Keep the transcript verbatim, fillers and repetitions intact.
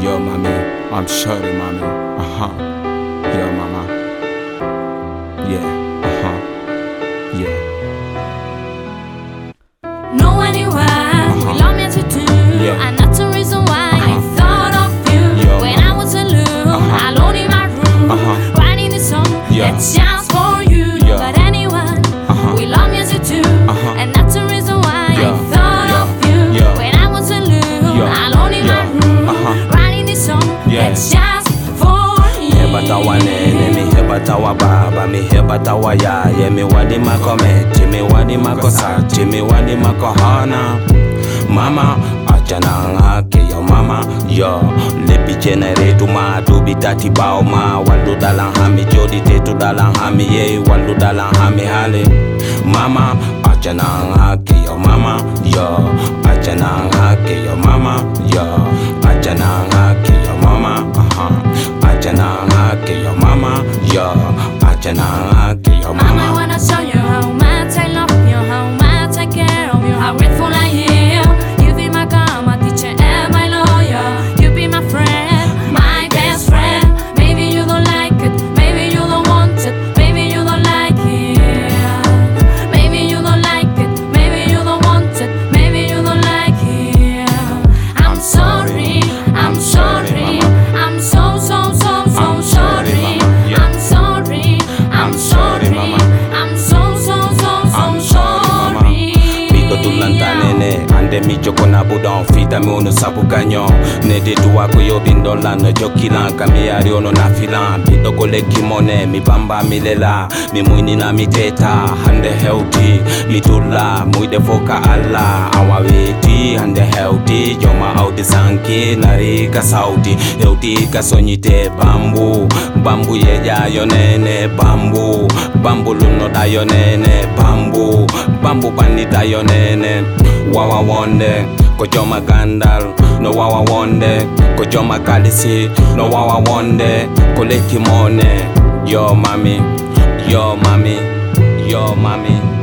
Yo, mommy, I'm sorry, mommy. Uh huh. Yo, mama. Yeah. Uh huh. Yeah. Know anyone uh-huh. we love me to do, yeah. And that's the reason why uh-huh. I thought of you. Yo, when mama. I was alone, uh-huh. alone in my room, uh-huh. writing this song yeah. that's just for you. Yeah. But anyone uh-huh. we love me to do, uh-huh. and that's the reason why yeah. I thought yeah. of you. Yeah. When I was alone, yeah. alone in yeah. my room, uh-huh. writing this song yeah. that's just for you. Hebatawa nene, mi hebatawa baba, mi hebatawa ya, ye mi wadi makometi, mi wadi makosati, mi wadi makohana. Mama, achana ngake yo mama, yo lepi chenere tu ma tu bitati bao ma, walu dalang hami jodi tetu dalang hami ye, walu dalang hami hale. Mama, achana ngake yo mama, yo achana ngake yo mama, yo achana ngake yo mama, aha. Achana ngake yo mama, yo achana ngake yo mama. Mama, I wanna show you how much I love you, how much I care of you, how grateful I am. You be my God, my teacher and my lawyer. You be my friend, my best friend. Maybe you don't like it, maybe you don't want it, maybe you don't like it. Maybe you don't like it, maybe you don't want it, maybe you don't like it. I'm sorry, I'm sorry, I'm so so so so sorry. I'm sorry, I'm sorry, I'm so so so so sorry. Pito tulantanene, ande mi joko na budon, fita mi ono sabu ganyo. Nede duwa ko yo bindolan, jokilan kami ari ono na filan. Pito kole kimone, mi bamba mi lela, mi muini na mi teta, hande healthy, mi tula, muide foka alla, awaweti, hande healthy, joma auti sanki, narika sauti, healthy kasonyite bambu, bambu yeja yonene, bambu, bambu luno da yonene, bambu, bambu panita yonene, wawa wonde, kojoma gandal, no wawa wonde, kojoma kalisi, no wawa wonde, koleki mone, yo mami, yo mami, yo mami.